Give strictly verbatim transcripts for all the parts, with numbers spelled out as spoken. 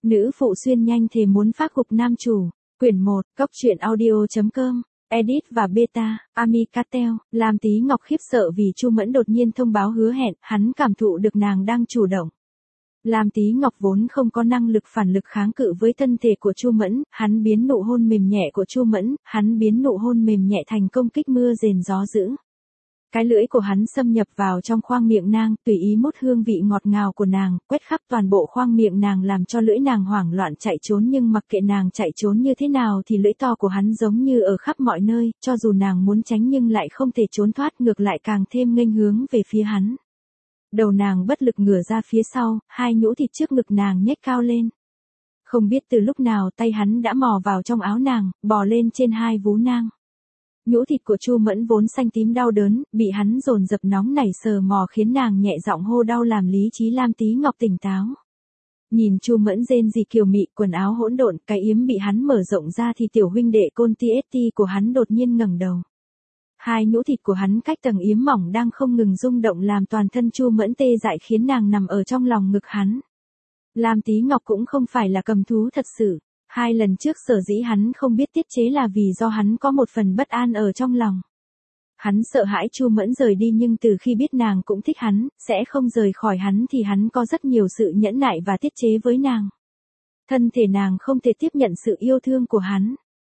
Nữ phụ xuyên nhanh thề muốn phác gục nam chủ. Quyển một, cốc truyện audio.com. Edit và beta, Amicatel. Lam Tí Ngọc khiếp sợ vì Chu Mẫn đột nhiên thông báo hứa hẹn, hắn cảm thụ được nàng đang chủ động. Lam Tí Ngọc vốn không có năng lực phản lực kháng cự với thân thể của Chu Mẫn, hắn biến nụ hôn mềm nhẹ của Chu Mẫn, hắn biến nụ hôn mềm nhẹ thành công kích mưa rền gió dữ. Cái lưỡi của hắn xâm nhập vào trong khoang miệng nàng, tùy ý mút hương vị ngọt ngào của nàng, quét khắp toàn bộ khoang miệng nàng làm cho lưỡi nàng hoảng loạn chạy trốn, nhưng mặc kệ nàng chạy trốn như thế nào thì lưỡi to của hắn giống như ở khắp mọi nơi, cho dù nàng muốn tránh nhưng lại không thể trốn thoát, ngược lại càng thêm nghênh hướng về phía hắn. Đầu nàng bất lực ngửa ra phía sau, hai nhũ thịt trước ngực nàng nhếch cao lên. Không biết từ lúc nào tay hắn đã mò vào trong áo nàng, bò lên trên hai vú nàng. Nhũ thịt của Chu Mẫn vốn xanh tím đau đớn, bị hắn dồn dập nóng nảy sờ mò khiến nàng nhẹ giọng hô đau làm lý trí Lam Tí Ngọc tỉnh táo. Nhìn Chu Mẫn rên rỉ kiều mị, quần áo hỗn độn, cái yếm bị hắn mở rộng ra thì tiểu huynh đệ côn ti ét ti của hắn đột nhiên ngẩng đầu. Hai nhũ thịt của hắn cách tầng yếm mỏng đang không ngừng rung động làm toàn thân Chu Mẫn tê dại khiến nàng nằm ở trong lòng ngực hắn. Lam Tí Ngọc cũng không phải là cầm thú thật sự. Hai lần trước sở dĩ hắn không biết tiết chế là vì do hắn có một phần bất an ở trong lòng. Hắn sợ hãi Chu Mẫn rời đi, nhưng từ khi biết nàng cũng thích hắn, sẽ không rời khỏi hắn thì hắn có rất nhiều sự nhẫn nại và tiết chế với nàng. Thân thể nàng không thể tiếp nhận sự yêu thương của hắn.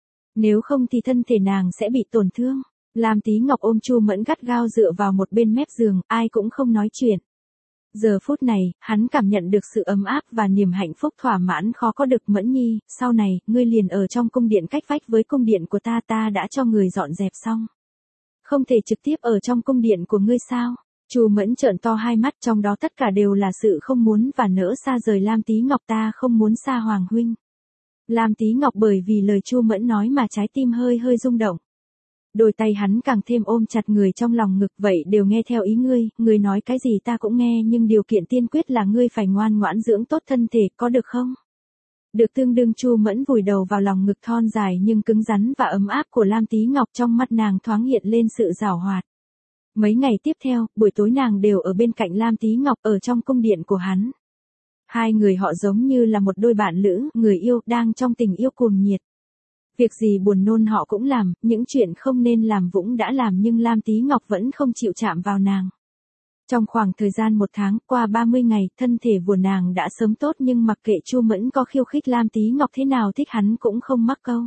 Nếu không thì thân thể nàng sẽ bị tổn thương. Lam Tí Ngọc ôm Chu Mẫn gắt gao dựa vào một bên mép giường, ai cũng không nói chuyện. Giờ phút này, hắn cảm nhận được sự ấm áp và niềm hạnh phúc thỏa mãn khó có được. Mẫn nhi, sau này, ngươi liền ở trong cung điện cách vách với cung điện của ta, ta đã cho người dọn dẹp xong. Không thể trực tiếp ở trong cung điện của ngươi sao? Chu Mẫn trợn to hai mắt, trong đó tất cả đều là sự không muốn và nỡ xa rời Lam Tí Ngọc, ta không muốn xa Hoàng huynh. Lam Tí Ngọc bởi vì lời Chu Mẫn nói mà trái tim hơi hơi rung động. Đôi tay hắn càng thêm ôm chặt người trong lòng ngực, vậy đều nghe theo ý ngươi, ngươi nói cái gì ta cũng nghe, nhưng điều kiện tiên quyết là ngươi phải ngoan ngoãn dưỡng tốt thân thể, có được không? Được. Tương đương Chu Mẫn vùi đầu vào lòng ngực thon dài nhưng cứng rắn và ấm áp của Lam Tí Ngọc, trong mắt nàng thoáng hiện lên sự giảo hoạt. Mấy ngày tiếp theo, buổi tối nàng đều ở bên cạnh Lam Tí Ngọc ở trong cung điện của hắn. Hai người họ giống như là một đôi bạn lữ, người yêu, đang trong tình yêu cuồng nhiệt. Việc gì buồn nôn họ cũng làm, những chuyện không nên làm Vũng đã làm, nhưng Lam Tí Ngọc vẫn không chịu chạm vào nàng. Trong khoảng thời gian một tháng, qua ba mươi ngày, thân thể của nàng đã sớm tốt, nhưng mặc kệ Chu Mẫn có khiêu khích Lam Tí Ngọc thế nào thích hắn cũng không mắc câu.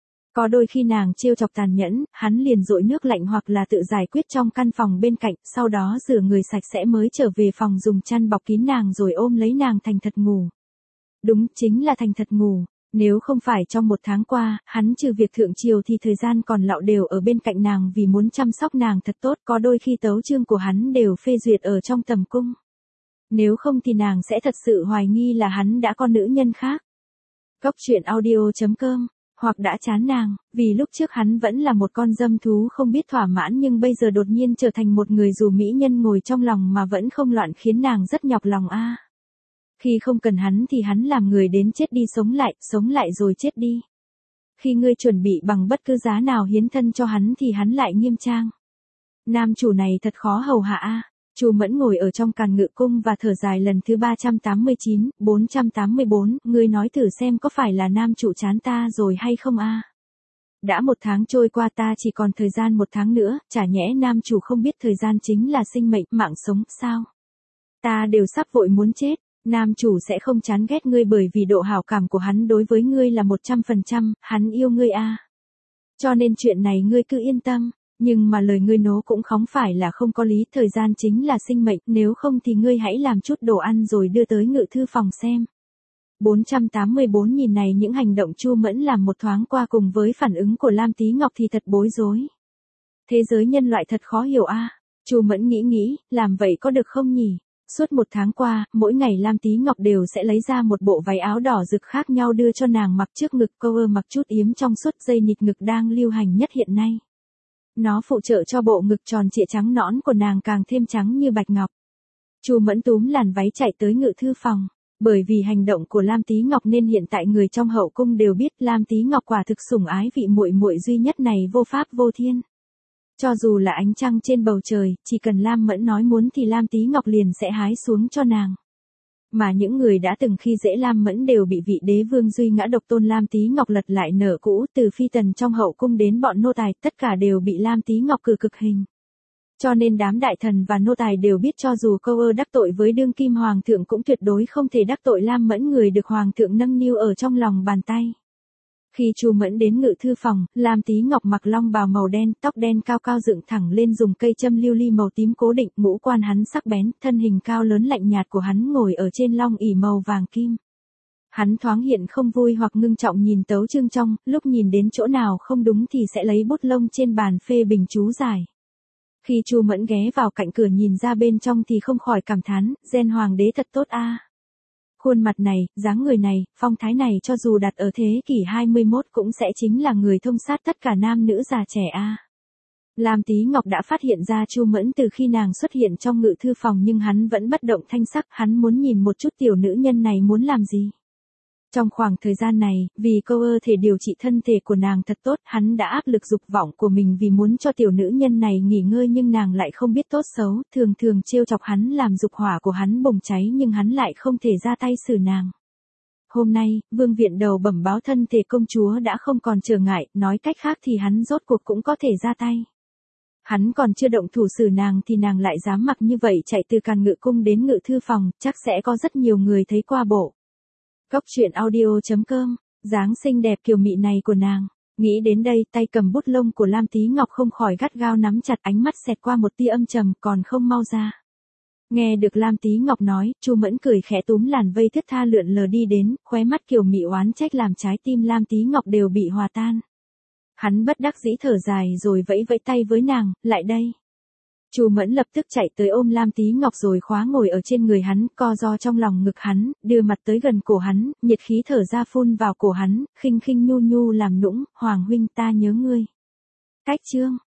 Có đôi khi nàng trêu chọc tàn nhẫn, hắn liền dội nước lạnh hoặc là tự giải quyết trong căn phòng bên cạnh, sau đó rửa người sạch sẽ mới trở về phòng dùng chăn bọc kín nàng rồi ôm lấy nàng thành thật ngủ. Đúng, chính là thành thật ngủ. Nếu không phải trong một tháng qua, hắn trừ việc thượng triều thì thời gian còn lại đều ở bên cạnh nàng vì muốn chăm sóc nàng thật tốt, có đôi khi tấu chương của hắn đều phê duyệt ở trong tầm cung. Nếu không thì nàng sẽ thật sự hoài nghi là hắn đã có nữ nhân khác. Cốc truyện audio.com. Hoặc đã chán nàng, vì lúc trước hắn vẫn là một con dâm thú không biết thỏa mãn, nhưng bây giờ đột nhiên trở thành một người dù mỹ nhân ngồi trong lòng mà vẫn không loạn, khiến nàng rất nhọc lòng a. Khi không cần hắn thì hắn làm người đến chết đi sống lại, sống lại rồi chết đi. Khi ngươi chuẩn bị bằng bất cứ giá nào hiến thân cho hắn thì hắn lại nghiêm trang. Nam chủ này thật khó hầu hạ a. Chu Mẫn ngồi ở trong càn ngự cung và thở dài lần thứ ba trăm tám mươi chín, bốn trăm tám mươi bốn, ngươi nói thử xem có phải là nam chủ chán ta rồi hay không a? Đã một tháng trôi qua, ta chỉ còn thời gian một tháng nữa, chả nhẽ nam chủ không biết thời gian chính là sinh mệnh, mạng sống, sao? Ta đều sắp vội muốn chết. Nam chủ sẽ không chán ghét ngươi bởi vì độ hảo cảm của hắn đối với ngươi là một trăm phần trăm, hắn yêu ngươi a. Cho nên chuyện này ngươi cứ yên tâm, nhưng mà lời ngươi nố cũng không phải là không có lý, thời gian chính là sinh mệnh, nếu không thì ngươi hãy làm chút đồ ăn rồi đưa tới ngự thư phòng xem. bốn trăm tám mươi bốn Nhìn này những hành động Chu Mẫn làm một thoáng qua cùng với phản ứng của Lam Tí Ngọc thì thật bối rối. Thế giới nhân loại thật khó hiểu a. Chu Mẫn nghĩ nghĩ, làm vậy có được không nhỉ? Suốt một tháng qua, mỗi ngày Lam Tí Ngọc đều sẽ lấy ra một bộ váy áo đỏ rực khác nhau đưa cho nàng mặc trước ngực, cover mặc chút yếm trong suốt, dây nịt ngực đang lưu hành nhất hiện nay. Nó phụ trợ cho bộ ngực tròn trịa trắng nõn của nàng càng thêm trắng như bạch ngọc. Chu Mẫn túm làn váy chạy tới ngự thư phòng. Bởi vì hành động của Lam Tí Ngọc nên hiện tại người trong hậu cung đều biết Lam Tí Ngọc quả thực sủng ái vị muội muội duy nhất này vô pháp vô thiên. Cho dù là ánh trăng trên bầu trời, chỉ cần Lam Mẫn nói muốn thì Lam Tí Ngọc liền sẽ hái xuống cho nàng. Mà những người đã từng khi dễ Lam Mẫn đều bị vị đế vương duy ngã độc tôn Lam Tí Ngọc lật lại nở cũ, từ phi tần trong hậu cung đến bọn nô tài, tất cả đều bị Lam Tí Ngọc cử cực hình. Cho nên đám đại thần và nô tài đều biết cho dù câu ơ đắc tội với đương kim hoàng thượng cũng tuyệt đối không thể đắc tội Lam Mẫn, người được hoàng thượng nâng niu ở trong lòng bàn tay. Khi Chu Mẫn đến ngự thư phòng, Lam Tí Ngọc mặc long bào màu đen, tóc đen cao cao dựng thẳng lên, dùng cây châm lưu ly màu tím cố định, ngũ quan hắn sắc bén, thân hình cao lớn lạnh nhạt của hắn ngồi ở trên long ỷ màu vàng kim. Hắn thoáng hiện không vui hoặc ngưng trọng nhìn Tấu Chương Trong, lúc nhìn đến chỗ nào không đúng thì sẽ lấy bút lông trên bàn phê bình chú giải. Khi Chu Mẫn ghé vào cạnh cửa nhìn ra bên trong thì không khỏi cảm thán, gen hoàng đế thật tốt a. Khuôn mặt này, dáng người này, phong thái này cho dù đặt ở thế kỷ hai mươi mốt cũng sẽ chính là người thông sát tất cả nam nữ già trẻ a. Lam Tí Ngọc đã phát hiện ra Chu Mẫn từ khi nàng xuất hiện trong ngự thư phòng, nhưng hắn vẫn bất động thanh sắc, hắn muốn nhìn một chút tiểu nữ nhân này muốn làm gì. Trong khoảng thời gian này, vì câu ơ thể điều trị thân thể của nàng thật tốt, hắn đã áp lực dục vọng của mình vì muốn cho tiểu nữ nhân này nghỉ ngơi, nhưng nàng lại không biết tốt xấu, thường thường trêu chọc hắn làm dục hỏa của hắn bùng cháy, nhưng hắn lại không thể ra tay xử nàng. Hôm nay, vương viện đầu bẩm báo thân thể công chúa đã không còn trở ngại, nói cách khác thì hắn rốt cuộc cũng có thể ra tay. Hắn còn chưa động thủ xử nàng thì nàng lại dám mặc như vậy chạy từ Càn Ngự Cung đến ngự thư phòng, chắc sẽ có rất nhiều người thấy qua bộ. Cốc truyện audio chấm com, dáng xinh đẹp kiều mị này của nàng. Nghĩ đến đây, tay cầm bút lông của Lam Tí Ngọc không khỏi gắt gao nắm chặt, ánh mắt xẹt qua một tia âm trầm, còn không mau ra. Nghe được Lam Tí Ngọc nói, Chu Mẫn cười khẽ túm làn vây thướt tha lượn lờ đi đến, khóe mắt kiều mị oán trách làm trái tim Lam Tí Ngọc đều bị hòa tan. Hắn bất đắc dĩ thở dài rồi vẫy vẫy tay với nàng, lại đây. Chu Mẫn lập tức chạy tới ôm Lam Tí Ngọc rồi khóa ngồi ở trên người hắn, co ro trong lòng ngực hắn, đưa mặt tới gần cổ hắn, nhiệt khí thở ra phun vào cổ hắn, khinh khinh nhu nhu làm nũng, hoàng huynh ta nhớ ngươi. Cách chương